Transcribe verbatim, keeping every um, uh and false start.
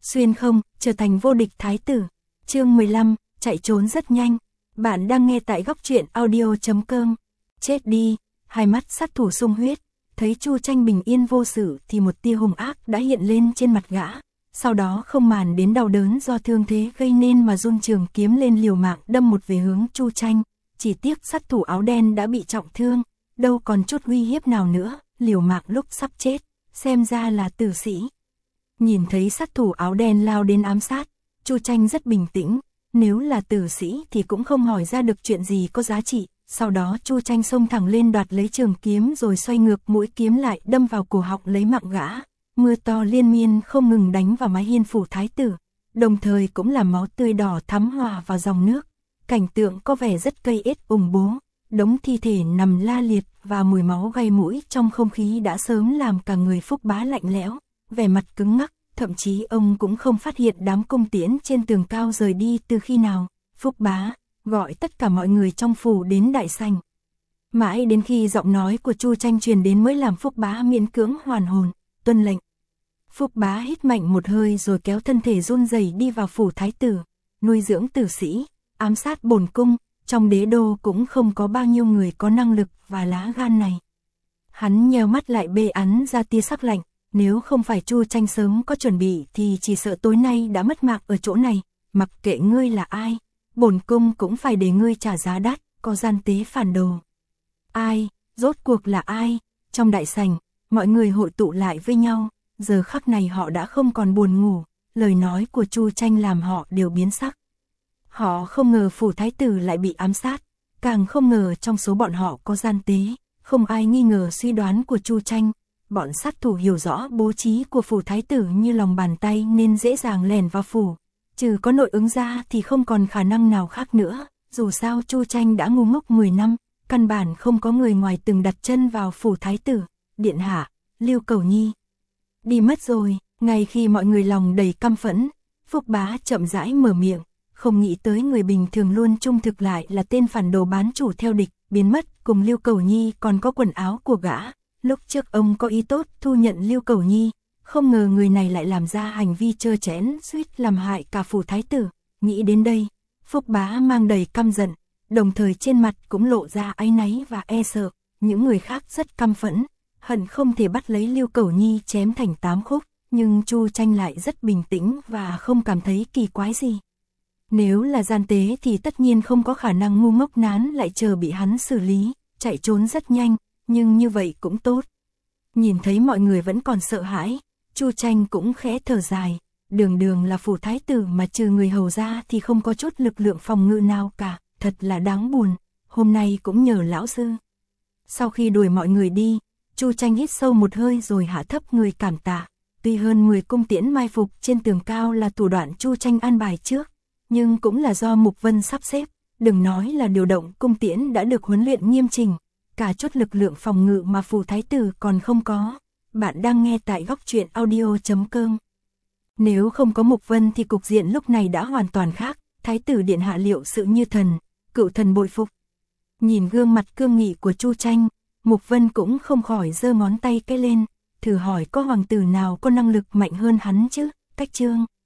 xuyên không, trở thành vô địch thái tử. Chương mười lăm, chạy trốn rất nhanh. Bạn đang nghe tại góc truyện audio chấm com. Chết đi, hai mắt sát thủ sung huyết, thấy Chu Tranh bình yên vô sự thì một tia hung ác đã hiện lên trên mặt gã. Sau đó không màn đến đau đớn do thương thế gây nên mà run trường kiếm lên liều mạng đâm một về hướng Chu Tranh. Chỉ tiếc sát thủ áo đen đã bị trọng thương, đâu còn chút uy hiếp nào nữa, liều mạng lúc sắp chết, xem ra là tử sĩ. Nhìn thấy sát thủ áo đen lao đến ám sát, Chu Tranh rất bình tĩnh, nếu là tử sĩ thì cũng không hỏi ra được chuyện gì có giá trị. Sau đó Chu Tranh xông thẳng lên đoạt lấy trường kiếm rồi xoay ngược mũi kiếm lại đâm vào cổ họng lấy mạng gã. Mưa to liên miên không ngừng đánh vào mái hiên phủ thái tử, đồng thời cũng làm máu tươi đỏ thắm hòa vào dòng nước. Cảnh tượng có vẻ rất cây ết ủng bố, đống thi thể nằm la liệt và mùi máu gây mũi trong không khí đã sớm làm cả người Phúc Bá lạnh lẽo, vẻ mặt cứng ngắc, thậm chí ông cũng không phát hiện đám cung tiễn trên tường cao rời đi từ khi nào. Phúc Bá gọi tất cả mọi người trong phủ đến đại sảnh. Mãi đến khi giọng nói của Chu Tranh truyền đến mới làm Phúc Bá miễn cưỡng hoàn hồn, tuân lệnh. Phúc Bá hít mạnh một hơi rồi kéo thân thể run rẩy đi vào phủ thái tử, nuôi dưỡng tử sĩ, ám sát bổn cung, trong đế đô cũng không có bao nhiêu người có năng lực và lá gan này. Hắn nheo mắt lại bê ắn ra tia sắc lạnh, nếu không phải Chu Tranh sớm có chuẩn bị thì chỉ sợ tối nay đã mất mạng ở chỗ này, mặc kệ ngươi là ai, bổn cung cũng phải để ngươi trả giá đắt, có gian tế phản đồ. Ai, rốt cuộc là ai? Trong đại sảnh, mọi người hội tụ lại với nhau, giờ khắc này họ đã không còn buồn ngủ, lời nói của Chu Tranh làm họ đều biến sắc. Họ không ngờ phủ thái tử lại bị ám sát, càng không ngờ trong số bọn họ có gian tế, không ai nghi ngờ suy đoán của Chu Tranh. Bọn sát thủ hiểu rõ bố trí của phủ thái tử như lòng bàn tay nên dễ dàng lẻn vào phủ. Trừ có nội ứng ra thì không còn khả năng nào khác nữa, dù sao Chu Tranh đã ngu ngốc mười năm, căn bản không có người ngoài từng đặt chân vào phủ thái tử. Điện hạ, Lưu Cẩu Nhi đi mất rồi. Ngay khi mọi người lòng đầy căm phẫn, Phúc Bá chậm rãi mở miệng, không nghĩ tới người bình thường luôn trung thực lại là tên phản đồ bán chủ theo địch, biến mất cùng Lưu Cẩu Nhi còn có quần áo của gã. Lúc trước ông có ý tốt thu nhận Lưu Cẩu Nhi, không ngờ người này lại làm ra hành vi trơ trẽn, suýt làm hại cả phủ thái tử. Nghĩ đến đây, Phúc Bá mang đầy căm giận, đồng thời trên mặt cũng lộ ra áy náy và e sợ. Những người khác rất căm phẫn, hận không thể bắt lấy Lưu Cẩu Nhi chém thành tám khúc, nhưng Chu Tranh lại rất bình tĩnh và không cảm thấy kỳ quái gì. Nếu là gian tế thì tất nhiên không có khả năng ngu ngốc nán lại chờ bị hắn xử lý, chạy trốn rất nhanh, nhưng như vậy cũng tốt. Nhìn thấy mọi người vẫn còn sợ hãi, Chu Tranh cũng khẽ thở dài, đường đường là phủ thái tử mà trừ người hầu ra thì không có chút lực lượng phòng ngự nào cả, thật là đáng buồn, hôm nay cũng nhờ lão sư. Sau khi đuổi mọi người đi, Chu Tranh hít sâu một hơi rồi hạ thấp người cảm tạ. Tuy hơn mười cung tiễn mai phục trên tường cao là thủ đoạn Chu Tranh an bài trước, nhưng cũng là do Mục Vân sắp xếp, đừng nói là điều động cung tiễn đã được huấn luyện nghiêm chỉnh, cả chút lực lượng phòng ngự mà phủ thái tử còn không có. Bạn đang nghe tại góc truyện audio chấm com. Nếu không có Mục Vân thì cục diện lúc này đã hoàn toàn khác, thái tử điện hạ liệu sự như thần, cựu thần bội phục. Nhìn gương mặt cương nghị của Chu Tranh, Mục Vân cũng không khỏi giơ ngón tay cái lên, thử hỏi có hoàng tử nào có năng lực mạnh hơn hắn chứ. Cách chương